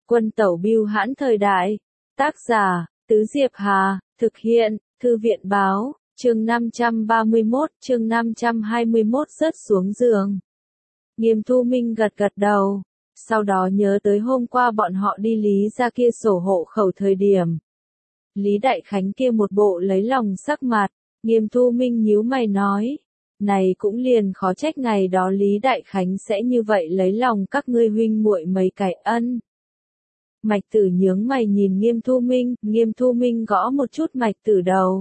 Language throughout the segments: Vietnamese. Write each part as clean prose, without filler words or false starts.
Quân tẩu bưu hãn thời đại. Tác giả, Tứ Diệp Hà, thực hiện, Thư viện báo, chương 531, chương 521 rớt xuống giường. Nghiêm Thu Minh gật gật đầu, sau đó nhớ tới hôm qua bọn họ đi Lý ra kia sổ hộ khẩu thời điểm. Lý Đại Khánh kia một bộ lấy lòng sắc mặt, Nghiêm Thu Minh nhíu mày nói, này cũng liền khó trách ngày đó Lý Đại Khánh sẽ như vậy lấy lòng các ngươi huynh muội mấy cái ân. Mạch Tử nhướng mày nhìn Nghiêm Thu Minh gõ một chút Mạch Tử đầu.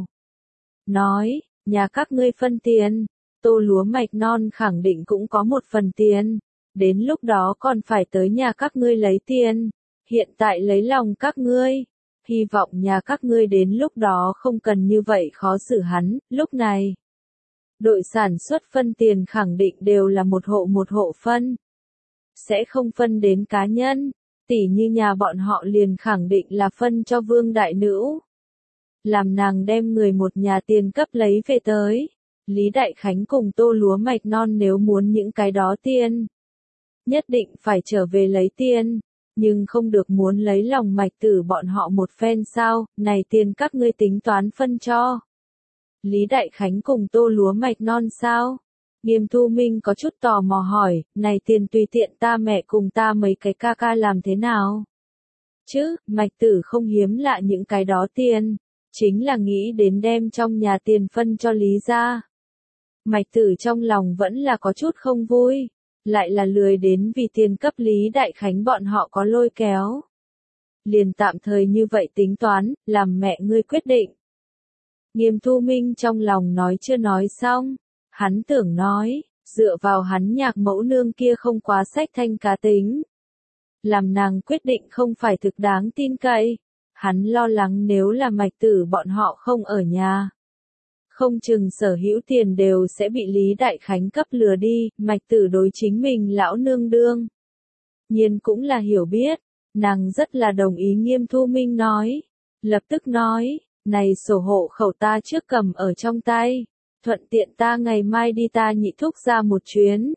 Nói, nhà các ngươi phân tiền, tô lúa mạch non khẳng định cũng có một phần tiền, đến lúc đó còn phải tới nhà các ngươi lấy tiền, hiện tại lấy lòng các ngươi, hy vọng nhà các ngươi đến lúc đó không cần như vậy khó xử hắn, lúc này. Đội sản xuất phân tiền khẳng định đều là một hộ phân, sẽ không phân đến cá nhân. Tỉ như nhà bọn họ liền khẳng định là phân cho Vương Đại Nữ. Làm nàng đem người một nhà tiền cấp lấy về tới. Lý Đại Khánh cùng tô lúa mạch non nếu muốn những cái đó tiền. Nhất định phải trở về lấy tiền. Nhưng không được muốn lấy lòng Mạch Tử bọn họ một phen sao, này tiền các ngươi tính toán phân cho. Lý Đại Khánh cùng tô lúa mạch non sao? Nghiêm Thu Minh có chút tò mò hỏi, này tiền tùy tiện ta mẹ cùng ta mấy cái ca ca làm thế nào? Chứ, Mạch Tử không hiếm lạ những cái đó tiền, chính là nghĩ đến đem trong nhà tiền phân cho Lý gia. Mạch Tử trong lòng vẫn là có chút không vui, lại là lười đến vì tiền cấp Lý Đại Khánh bọn họ có lôi kéo. Liền tạm thời như vậy tính toán, làm mẹ ngươi quyết định. Nghiêm Thu Minh trong lòng nói chưa nói xong. Hắn tưởng nói, dựa vào hắn nhạc mẫu nương kia không quá sách thanh cá tính. Làm nàng quyết định không phải thực đáng tin cậy. Hắn lo lắng nếu là Mạch Tử bọn họ không ở nhà. Không chừng sở hữu tiền đều sẽ bị Lý Đại Khánh cấp lừa đi, Mạch Tử đối chính mình lão nương đương. Nhiên cũng là hiểu biết, nàng rất là đồng ý Nghiêm Thu Minh nói. Lập tức nói, này sổ hộ khẩu ta trước cầm ở trong tay. Thuận tiện ta ngày mai đi ta nhị thúc ra một chuyến.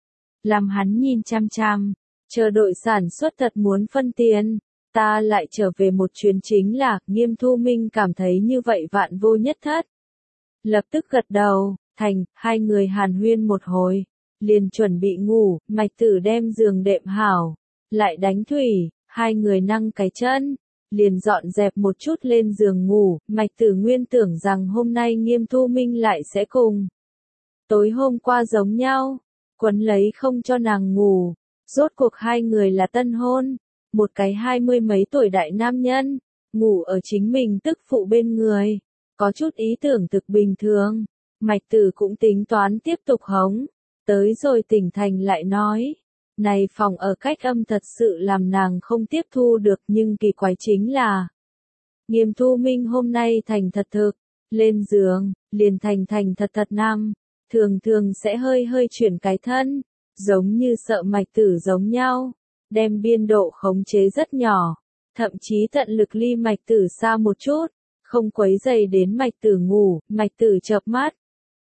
Làm hắn nhìn chăm chăm, chờ đội sản xuất thật muốn phân tiền, ta lại trở về một chuyến chính là, Nghiêm Thu Minh cảm thấy như vậy vạn vô nhất thất. Lập tức gật đầu, thành, hai người hàn huyên một hồi, liền chuẩn bị ngủ, Mạch Tử đem giường đệm hảo, lại đánh thủy, hai người nâng cái chân. Liền dọn dẹp một chút lên giường ngủ, Mạch Tử nguyên tưởng rằng hôm nay Nghiêm Thu Minh lại sẽ cùng. Tối hôm qua giống nhau, quấn lấy không cho nàng ngủ, rốt cuộc hai người là tân hôn, một cái 20 mấy tuổi đại nam nhân, ngủ ở chính mình tức phụ bên người, có chút ý tưởng thực bình thường, Mạch Tử cũng tính toán tiếp tục hống, tới rồi tỉnh thành lại nói. Này phòng ở cách âm thật sự làm nàng không tiếp thu được nhưng kỳ quái chính là Nghiêm Thu Minh hôm nay thành thật thực, lên giường, liền thành thật nằm, thường sẽ hơi chuyển cái thân, giống như sợ Mạch Tử giống nhau, đem biên độ khống chế rất nhỏ, thậm chí tận lực ly Mạch Tử xa một chút, không quấy rầy đến Mạch Tử ngủ, Mạch Tử chợp mắt.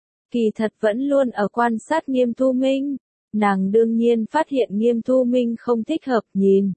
Kỳ thật vẫn luôn ở quan sát Nghiêm Thu Minh. Nàng đương nhiên phát hiện Nghiêm Thu Minh không thích hợp nhìn,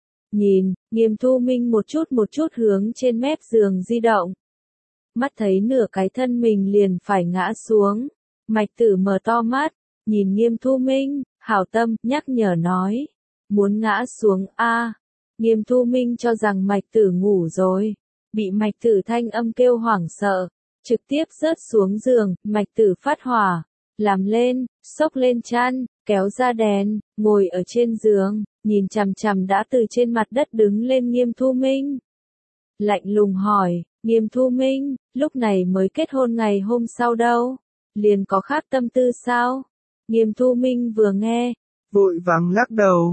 Nghiêm Thu Minh một chút hướng trên mép giường di động. Mắt thấy nửa cái thân mình liền phải ngã xuống. Mạch Tử mở to mắt, nhìn Nghiêm Thu Minh, hảo tâm, nhắc nhở nói. Muốn ngã xuống a. Nghiêm Thu Minh cho rằng Mạch Tử ngủ rồi. Bị Mạch Tử thanh âm kêu hoảng sợ. Trực tiếp rớt xuống giường, Mạch Tử phát hỏa. Làm lên, xốc lên chăn, kéo ra đèn, ngồi ở trên giường, nhìn chằm chằm đã từ trên mặt đất đứng lên Nghiêm Thu Minh. Lạnh lùng hỏi, Nghiêm Thu Minh, lúc này mới kết hôn ngày hôm sau đâu? Liền có khác tâm tư sao? Nghiêm Thu Minh vừa nghe, vội vàng lắc đầu.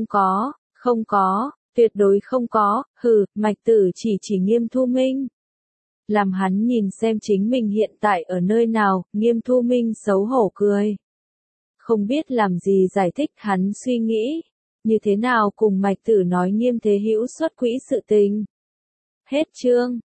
Không có, tuyệt đối không có, Mạch Tử chỉ Nghiêm Thu Minh. Làm hắn nhìn xem chính mình hiện tại ở nơi nào, Nghiêm Thu Minh xấu hổ cười. Không biết làm gì giải thích hắn suy nghĩ, như thế nào cùng Mạch Tử nói Nghiêm Thế Hữu xuất quỹ sự tình. Hết chương.